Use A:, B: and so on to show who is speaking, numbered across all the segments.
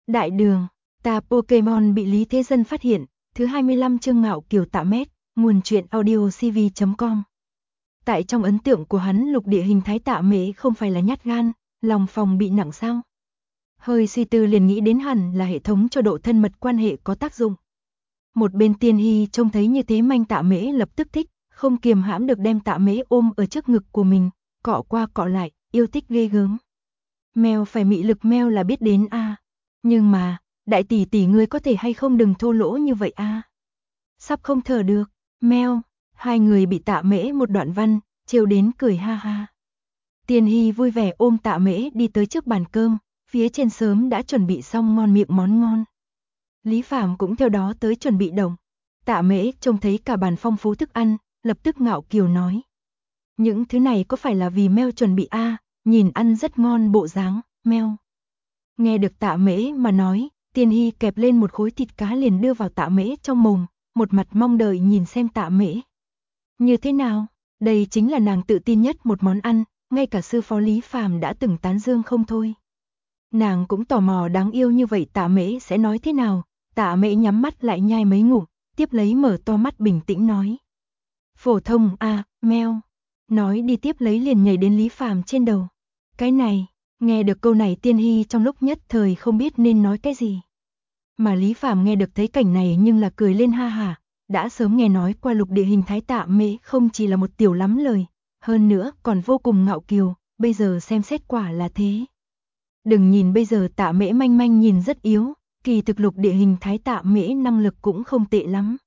A: Đại đường, ta Pokemon bị Lý Thế Dân phát hiện, thứ 25 chương Ngạo Kiều Tạ Mét, nguồn truyện audio cv.com. Tại trong ấn tượng của hắn, lục địa hình thái Tạ Mễ không phải là nhát gan, lòng phòng bị nặng sao? Hơi suy tư liền nghĩ đến hẳn là hệ thống cho độ thân mật quan hệ có tác dụng. Một bên Tiên Hy trông thấy như thế manh Tạ Mễ lập tức thích, không kiềm hãm được đem Tạ Mễ ôm ở trước ngực của mình, cọ qua cọ lại, yêu thích ghê gớm. Mèo phải mị lực mèo là biết đến a. Nhưng mà, đại tỷ tỷ ngươi có thể hay không đừng thô lỗ như vậy a. Sắp không thở được, mèo. Hai người bị Tạ Mễ một đoạn văn, trêu đến cười ha ha. Tiên Hy vui vẻ ôm Tạ Mễ đi tới trước bàn cơm, phía trên sớm đã chuẩn bị xong ngon miệng món ngon. Lý Phàm cũng theo đó tới chuẩn bị đồng. Tạ Mễ trông thấy cả bàn phong phú thức ăn, lập tức ngạo kiều nói. Những thứ này có phải là vì mèo chuẩn bị a, nhìn ăn rất ngon bộ dáng, mèo. Nghe được Tạ Mễ mà nói, Tiên Hy kẹp lên một khối thịt cá liền đưa vào Tạ Mễ trong mồm, một mặt mong đợi nhìn xem Tạ Mễ. Như thế nào? Đây chính là nàng tự tin nhất một món ăn, ngay cả sư phó Lý Phàm đã từng tán dương không thôi. Nàng cũng tò mò đáng yêu như vậy Tạ Mễ sẽ nói thế nào. Tạ Mễ nhắm mắt lại nhai mấy ngụm, tiếp lấy mở to mắt bình tĩnh nói. Phổ thông a, mèo. Nói đi tiếp lấy liền nhảy đến Lý Phàm trên đầu. Cái này, nghe được câu này Tiên Hy trong lúc nhất thời không biết nên nói cái gì. Mà Lý Phàm nghe được thấy cảnh này nhưng là cười lên ha hả, đã sớm nghe nói qua lục địa hình thái Tạ Mễ không chỉ là một tiểu lắm lời, hơn nữa còn vô cùng ngạo kiều, bây giờ xem xét quả là thế. Đừng nhìn bây giờ Tạ Mễ manh manh nhìn rất yếu, kỳ thực lục địa hình thái Tạ Mễ năng lực cũng không tệ lắm.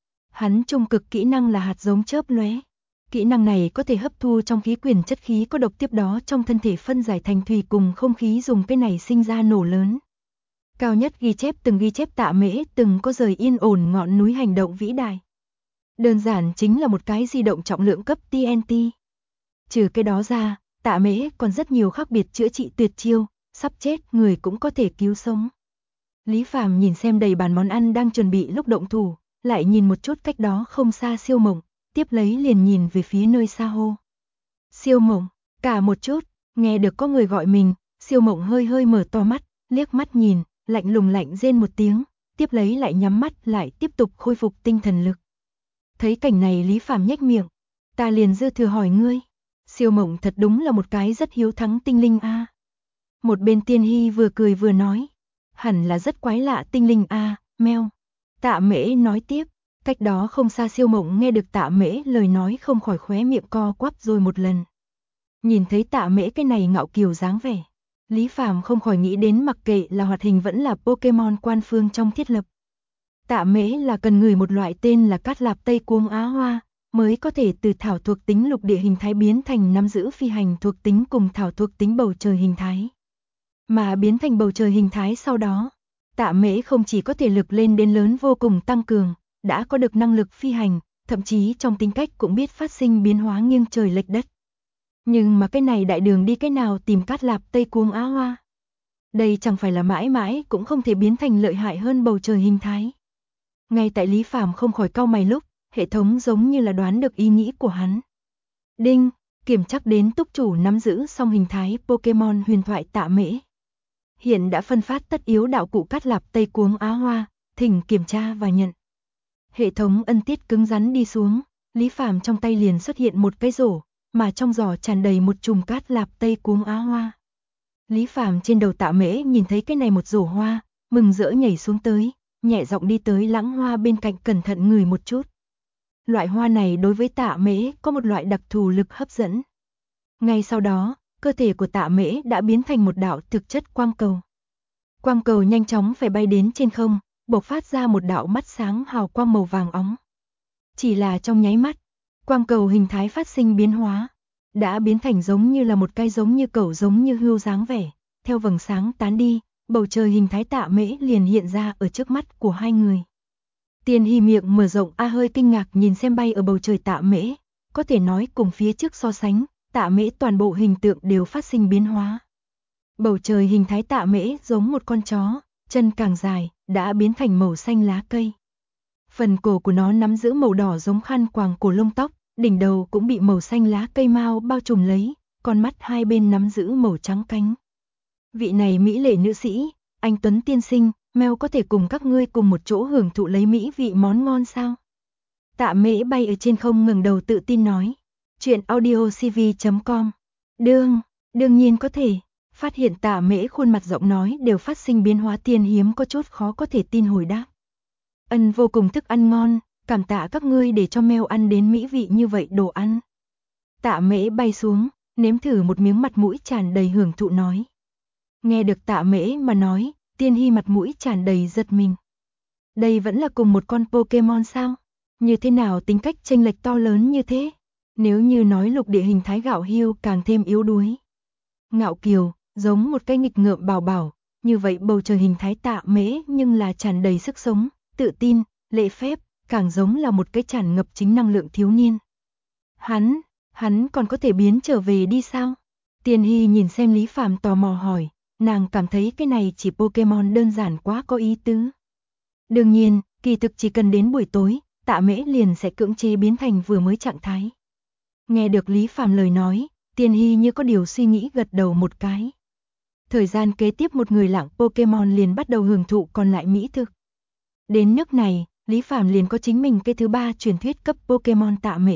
A: Hắn trung cực kỹ năng là hạt giống chớp lóe. Kỹ năng này có thể hấp thu trong khí quyển chất khí có độc, tiếp đó trong thân thể phân giải thành thủy cùng không khí, dùng cái này sinh ra nổ lớn. Cao nhất ghi chép Tạ Mễ từng có rời yên ổn ngọn núi hành động vĩ đại. Đơn giản chính là một cái di động trọng lượng cấp TNT. Trừ cái đó ra, Tạ Mễ còn rất nhiều khác biệt chữa trị tuyệt chiêu, sắp chết người cũng có thể cứu sống. Lý Phàm nhìn xem đầy bàn món ăn đang chuẩn bị lúc động thủ, lại nhìn một chút cách đó không xa Siêu Mộng, tiếp lấy liền nhìn về phía nơi xa hô. Siêu Mộng, cả một chút, nghe được có người gọi mình, Siêu Mộng hơi hơi mở to mắt, liếc mắt nhìn, lạnh lùng lạnh rên một tiếng, tiếp lấy lại nhắm mắt lại tiếp tục khôi phục tinh thần lực. Thấy cảnh này Lý Phàm nhếch miệng, ta liền dư thừa hỏi ngươi, Siêu Mộng thật đúng là một cái rất hiếu thắng tinh linh a. Một bên Tiên Hy vừa cười vừa nói, hẳn là rất quái lạ tinh linh a, mèo. Tạ Mễ nói tiếp, cách đó không xa Siêu Mộng nghe được Tạ Mễ lời nói không khỏi khóe miệng co quắp rồi một lần. Nhìn thấy Tạ Mễ cái này ngạo kiều dáng vẻ, Lý Phàm không khỏi nghĩ đến mặc kệ là hoạt hình vẫn là Pokemon quan phương trong thiết lập. Tạ Mễ là cần người một loại tên là Cát Lạp Tây Cuống Á Hoa, mới có thể từ thảo thuộc tính lục địa hình thái biến thành nắm giữ phi hành thuộc tính cùng thảo thuộc tính bầu trời hình thái. Mà biến thành bầu trời hình thái sau đó, Tạ Mễ không chỉ có thể lực lên đến lớn vô cùng tăng cường, đã có được năng lực phi hành, thậm chí trong tính cách cũng biết phát sinh biến hóa nghiêng trời lệch đất. Nhưng mà cái này đại đường đi cái nào tìm Cát Lạp Tây Cuống Á Hoa? Đây chẳng phải là mãi mãi cũng không thể biến thành lợi hại hơn bầu trời hình thái. Ngay tại Lý Phàm không khỏi cau mày lúc, hệ thống giống như là đoán được ý nghĩ của hắn. Đinh, kiểm chắc đến túc chủ nắm giữ xong hình thái Pokemon huyền thoại Tạ Mễ. Hiện đã phân phát tất yếu đạo cụ Cát Lạp Tây Cuống Á Hoa, thỉnh kiểm tra và nhận. Hệ thống ân tiết cứng rắn đi xuống, Lý Phàm trong tay liền xuất hiện một cái rổ, mà trong giỏ tràn đầy một chùm Cát Lạp Tây Cuống Á Hoa. Lý Phàm trên đầu Tạ Mễ nhìn thấy cái này một rổ hoa, mừng rỡ nhảy xuống tới, nhẹ giọng đi tới lãng hoa bên cạnh cẩn thận ngửi một chút. Loại hoa này đối với Tạ Mễ có một loại đặc thù lực hấp dẫn. Ngay sau đó, cơ thể của Tạ Mễ đã biến thành một đạo thực chất quang cầu. Quang cầu nhanh chóng phải bay đến trên không, bộc phát ra một đạo mắt sáng hào quang màu vàng óng. Chỉ là trong nháy mắt, quang cầu hình thái phát sinh biến hóa, đã biến thành giống như là một cái giống như cẩu giống như hươu dáng vẻ, theo vầng sáng tán đi, bầu trời hình thái Tạ Mễ liền hiện ra ở trước mắt của hai người. Tiên Hy miệng mở rộng hơi kinh ngạc nhìn xem bay ở bầu trời Tạ Mễ, có thể nói cùng phía trước so sánh, Tạ Mễ toàn bộ hình tượng đều phát sinh biến hóa. Bầu trời hình thái Tạ Mễ giống một con chó, chân càng dài, đã biến thành màu xanh lá cây. Phần cổ của nó nắm giữ màu đỏ giống khăn quàng cổ lông tóc, đỉnh đầu cũng bị màu xanh lá cây mao bao trùm lấy, con mắt hai bên nắm giữ màu trắng cánh. Vị này mỹ lệ nữ sĩ, anh Tuấn tiên sinh, Mèo có thể cùng các ngươi cùng một chỗ hưởng thụ lấy mỹ vị món ngon sao? Tạ Mễ bay ở trên không ngẩng đầu tự tin nói. Chuyện audiocv.com. Đương nhiên có thể. Phát hiện Tạ Mễ khuôn mặt giọng nói đều phát sinh biến hóa, Tiên Hiếm có chút khó có thể tin hồi đáp. Ân, vô cùng thức ăn ngon, cảm tạ các ngươi để cho Mèo ăn đến mỹ vị như vậy đồ ăn. Tạ Mễ bay xuống, nếm thử một miếng, mặt mũi tràn đầy hưởng thụ nói. Nghe được Tạ Mễ mà nói, Tiên Hy mặt mũi tràn đầy giật mình. Đây vẫn là cùng một con Pokemon sao? Như thế nào tính cách chênh lệch to lớn như thế? Nếu như nói lục địa hình thái Gạo Hưu càng thêm yếu đuối, ngạo kiều, giống một cái nghịch ngợm bảo bảo, như vậy bầu trời hình thái Tạ Mễ nhưng là tràn đầy sức sống, tự tin, lễ phép, càng giống là một cái tràn ngập chính năng lượng thiếu niên. Hắn còn có thể biến trở về đi sao? Tiên Hy nhìn xem Lý Phàm tò mò hỏi, nàng cảm thấy cái này chỉ Pokemon đơn giản quá có ý tứ. Đương nhiên, kỳ thực chỉ cần đến buổi tối, Tạ Mễ liền sẽ cưỡng chế biến thành vừa mới trạng thái. Nghe được Lý Phàm lời nói, Tiên Hy như có điều suy nghĩ gật đầu một cái. Thời gian kế tiếp một người lạng Pokemon liền bắt đầu hưởng thụ còn lại mỹ thực. Đến nước này, Lý Phàm liền có chính mình cái thứ 3 truyền thuyết cấp Pokemon Tạ Mễ.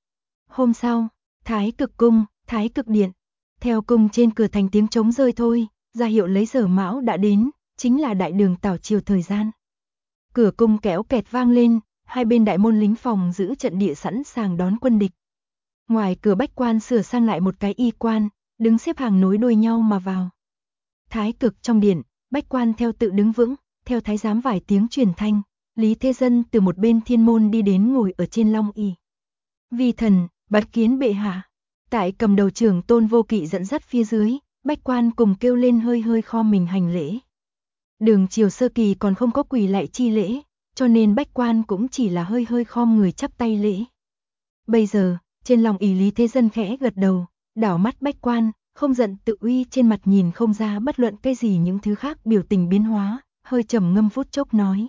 A: Hôm sau, Thái Cực Cung, Thái Cực Điện. Theo cung trên cửa thành tiếng trống rơi thôi, ra hiệu lấy giờ mão đã đến, chính là đại đường tảo triều thời gian. Cửa cung kéo kẹt vang lên, hai bên đại môn lính phòng giữ trận địa sẵn sàng đón quân địch. Ngoài cửa bách quan sửa sang lại một cái y quan, đứng xếp hàng nối đuôi nhau mà vào. Thái Cực trong điện, bách quan theo tự đứng vững, theo thái giám vài tiếng truyền thanh, Lý Thế Dân từ một bên thiên môn đi đến ngồi ở trên long ỷ. Vi thần, bái kiến bệ hạ. Tại cầm đầu trưởng Tôn Vô Kỵ dẫn dắt phía dưới, bách quan cùng kêu lên hơi hơi khom mình hành lễ. Đường triều sơ kỳ còn không có quỳ lạy chi lễ, cho nên bách quan cũng chỉ là hơi hơi khom người chắp tay lễ. Bây giờ, trên lòng ỷ Lý Thế Dân khẽ gật đầu, đảo mắt bách quan, không giận tự uy, trên mặt nhìn không ra bất luận cái gì những thứ khác biểu tình biến hóa, hơi trầm ngâm phút chốc nói.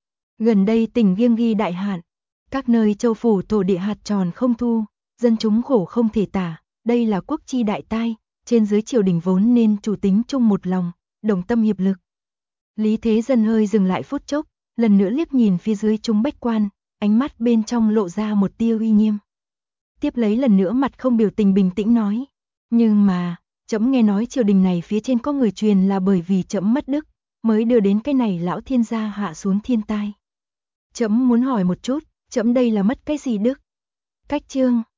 A: Gần đây tỉnh Kiêng Ghi đại hạn, các nơi châu phủ thổ địa hạt tròn không thu, dân chúng khổ không thể tả, đây là quốc chi đại tai, trên dưới triều đình vốn nên chủ tính chung một lòng, đồng tâm hiệp lực. Lý Thế Dân hơi dừng lại phút chốc, lần nữa liếc nhìn phía dưới chúng bách quan, ánh mắt bên trong lộ ra một tia uy nghiêm. Tiếp lấy lần nữa mặt không biểu tình bình tĩnh nói, nhưng mà, trẫm nghe nói triều đình này phía trên có người truyền là bởi vì trẫm mất đức, mới đưa đến cái này lão thiên gia hạ xuống thiên tai. Trẫm muốn hỏi một chút, trẫm đây là mất cái gì đức? Cách chương